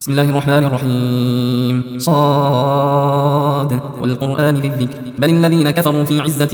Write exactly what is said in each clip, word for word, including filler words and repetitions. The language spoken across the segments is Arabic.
بسم الله الرحمن الرحيم صاد والقرآن ذي الذكر بل الذين كفروا في عزة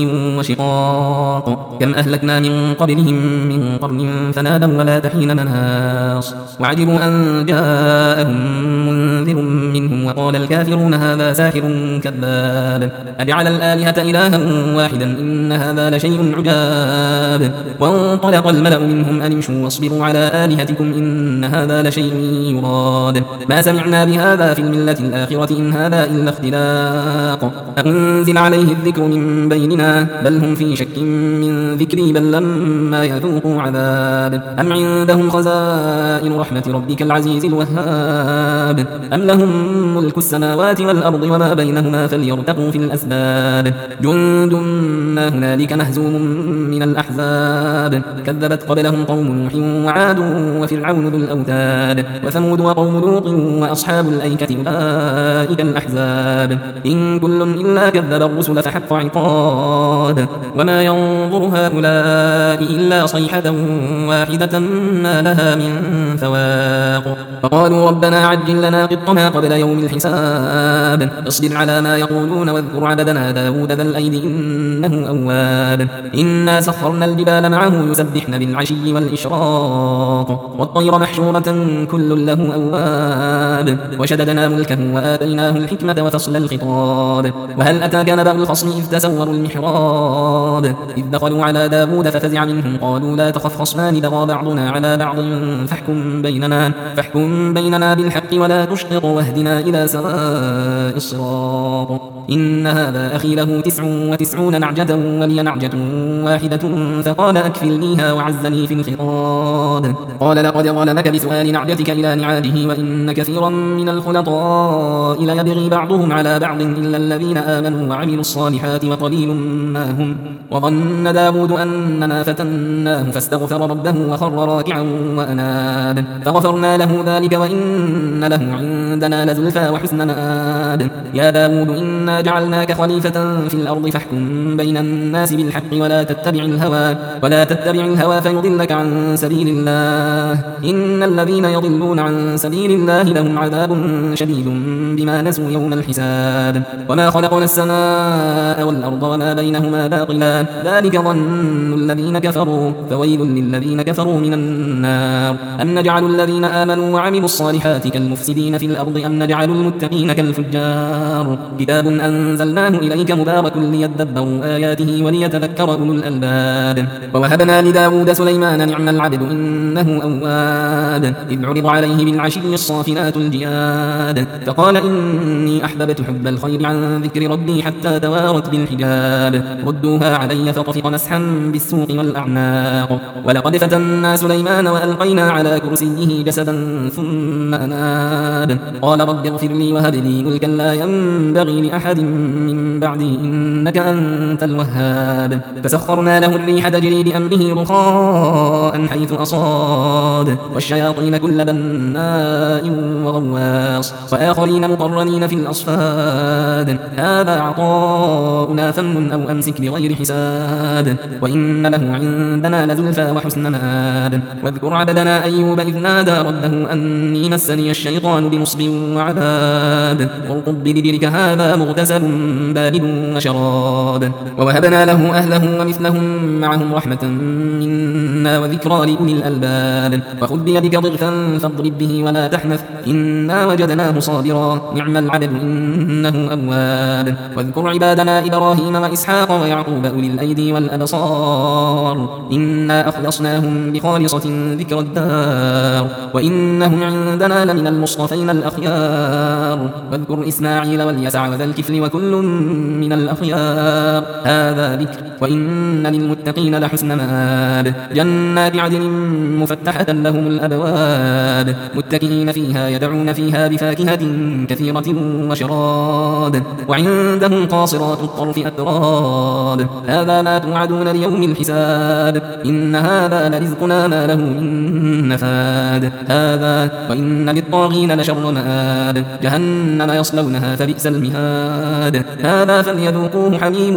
وشقاق كم أهلكنا من قبلهم من قرن فنادوا ولا تحين مناص وعجبوا أن جاءهم منذر منهم وقال الكافرون هذا ساحر كذاب أجعل الآلهة إلها واحدا إن هذا لشيء عجاب وانطلق الملأ منهم أن امشوا واصبروا على آلهتكم إن هذا لشيء يراد ما سمعنا بهذا في الملة الآخرة إن هذا إلا اختلاق أنزل عليه الذكر من بيننا بل هم في شك من ذكري بل لما يذوقوا عذاب أم عندهم خزائن رحمة ربك العزيز الوهاب أم لهم ملك السماوات والأرض وما بينهما فليرتقوا في الأسباب جند ما هنالك مهزوم من الأحزاب كذبت قبلهم قوم نوح وعاد وفرعون ذو الأوتاد وثمود وقوم لوط وأصحاب الأيكة أولئك الأحزاب إن كل إلا كذب الرسل فحق عقاب وما ينظر هؤلاء إلا صيحة واحدة ما لها من فواق فقالوا ربنا عجل لنا قطنا قبل يوم الحساب اصبر على ما يقولون واذكر عبدنا داود ذا الأيد إنه أواب إنا سخرنا الجبال معه يسبحن بالعشي والإشراق والطير محشورة كل له أواب وشددنا ملكه وآتيناه الحكمة وفصل الخطاب وهل أتاك نبأ الخصم إذ تسوروا المحراب إذ دخلوا على داود ففزع منهم قالوا لا تخف خصمان بغى بعضنا على بعض فاحكم بيننا فاحكم بيننا بالحق ولا تشطط واهدنا إلى سواء الصراط إن هذا أخي له تسع وتسعون نعجة ولي نعجة واحدة فقال أكفلنيها وعزني في الخطاب قال لقد ظلمك بسؤال نعجتك إلى نعاجه وإن كثيرا من الخلطاء ليبغي بعضهم على بعض إلا الذين آمنوا وعملوا الصالحات وقليل ما هم وظن داود أننا فتناه فاستغفر ربه وخر راكعا وأناب فغفرنا له ذلك وإن له عندنا لزلفى وحسن مآب يا داود إنا جعلناك خليفة في الأرض فاحكم بين الناس بالحق ولا تتبع الهوى ولا تتبع الهوى فيضلك عن سبيل الله إن الذين يضلون عن سبيل الله لهم عذاب شديد بما نسوا يوم الحساب وما خلقنا السماء والأرض وما بينهما باطلا ذلك ظن الذين كفروا فويل للذين كفروا من النار أم نجعل الذين آمنوا وعملوا الصالحات كالمفسدين في الأرض أم نجعل المتقين كالفجار كتاب أنزلناه إليك مبارك ليدبروا آياته وليتذكر أولو الألباب ووهبنا لداود سليمان نعم العبد إنه أواب إذ عرض عليه بالعشي الصافنات الجياد فقال إني أحببت حب الخير عن ذكر ربي حتى توارت بالحجاب ردوها علي فطفق مسحا بالسوق والأعناق ولقد فتنا سليمان وألقينا على كرسيه جسدا ثم أناب قال رب اغفر لي وهب لي ملكا لا ينبغي لأحد من بعدي إنك أنت الوهاب فسخرنا له الريح تجري بأمره رخاء حيث أصاد والشياطين كل بناء وغواص وآخرين مقرنين في الأصفاد هذا عطاؤنا فمن أو أمسك بغير حساب وإن له عندنا لزلفى وحسن مآب واذكر عبدنا أيوب إذ نادى ربه أني مسني الشيطان بنصب وعذاب ارقب بدرك هذا مغتسل بارد وشراب ووهبنا له أهله ومثلهم معهم رحمة منا وذكرى لأولي الألباب وخذ بيدك ضغثا فاضرب به ولا تحنث إنا وجدناه صابرا نعم العبد إنه أواب واذكر عبادنا إبراهيم وإسحاق ويعقوب أولي الأيدي والأبصار إنا أخلصناهم بخالصة ذكر الدار وإنهم عندنا لمن المصطفين الأخيار واذكر إسماعيل واليسع وذا الكفل وكل من الأخيار هذا ذكر وإن للمتقين لحسن مآب جنات عدن مفتحة لهم الأبواب متكئين فيها يدعون فيها بفاكهة كثيرة وشراب وعندهم قاصرات الطرف أتراب هذا ما توعدون ليوم الحساب إن هذا لرزقنا ما له من نفاد هذا وإن للطاغين لشر مآب المهاد جهنم يصلونها فبئس المهاد هذا فليذوقوه حميم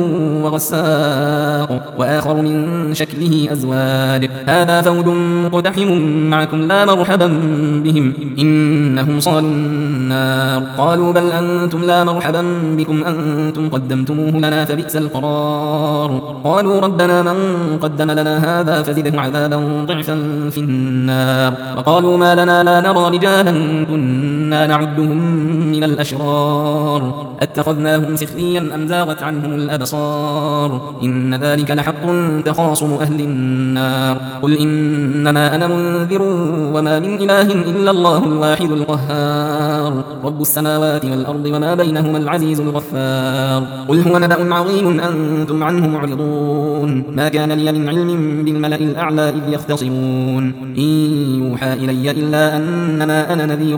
وغساق وآخر من شكله أزواج هذا فوج مقتحم معكم لا مرحبا بهم إنهم صالوا النار قالوا بل أنتم لا مرحبا بكم أنتم قدمتموه لنا فبئس القرار قالوا ربنا من قدم لنا هذا فزده عذابا ضعفا في النار وقالوا ما لنا لا نرى رجالا كنا نعدهم من الأشرار اتخذناهم سخريا أم زاغت عنهم الأبصار إن ذلك لحق تخاصم أهل النار قل إنما أنا منذر وما من إله إلا الله الواحد القهار رب السماوات والأرض وما بينهما العزيز الغفار قل هو نبأ عظيم أنتم عنه معرضون ما كان لي من علم بالملأ الأعلى إذ يختصمون إن يوحى إلي إلا أنما أنا نذير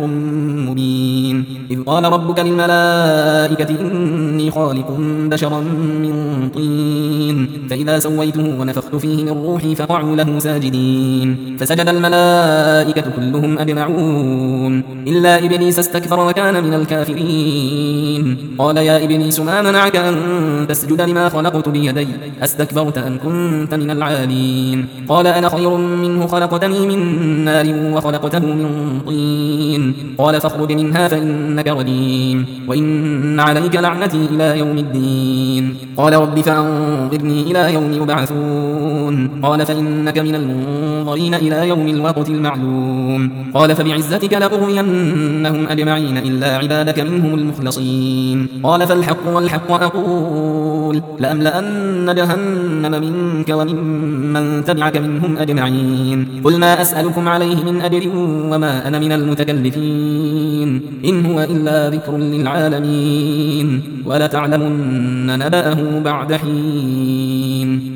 مبين إذ قال ربك للملائكة إني خالق بشرا من طين فإذا سويته ونفخت فيه من روحي فقعوا له ساجدين فسجد الملائكة كلهم أجمعون إلا إبليس استكبر وكان من الكافرين قال يا إبليس ما منعك أن تسجد لما خلقت بيدي أستكبرت أم كنت من العالين قال أنا خير منه خلقتني من نار وخلقته من طين قال فاخرج منها فإنك رجيم وإن عليك لعنتي إلى يوم الدين قال رب فأنظرني إلى يوم يبعثون قال فإنك من المنظرين إلى يوم الوقت المعلوم قال فبعزتك لأغوينهم أجمعين إلا عبادك منهم المخلصين قال فالحق والحق أقول لأملأن جهنم منك وممن تبعك منهم أجمعين قل ما أسألكم عليه من أجر وما أنا من المتكلفين إن هو إلا ذكر للعالمين ولتعلمن نبأه بعد حين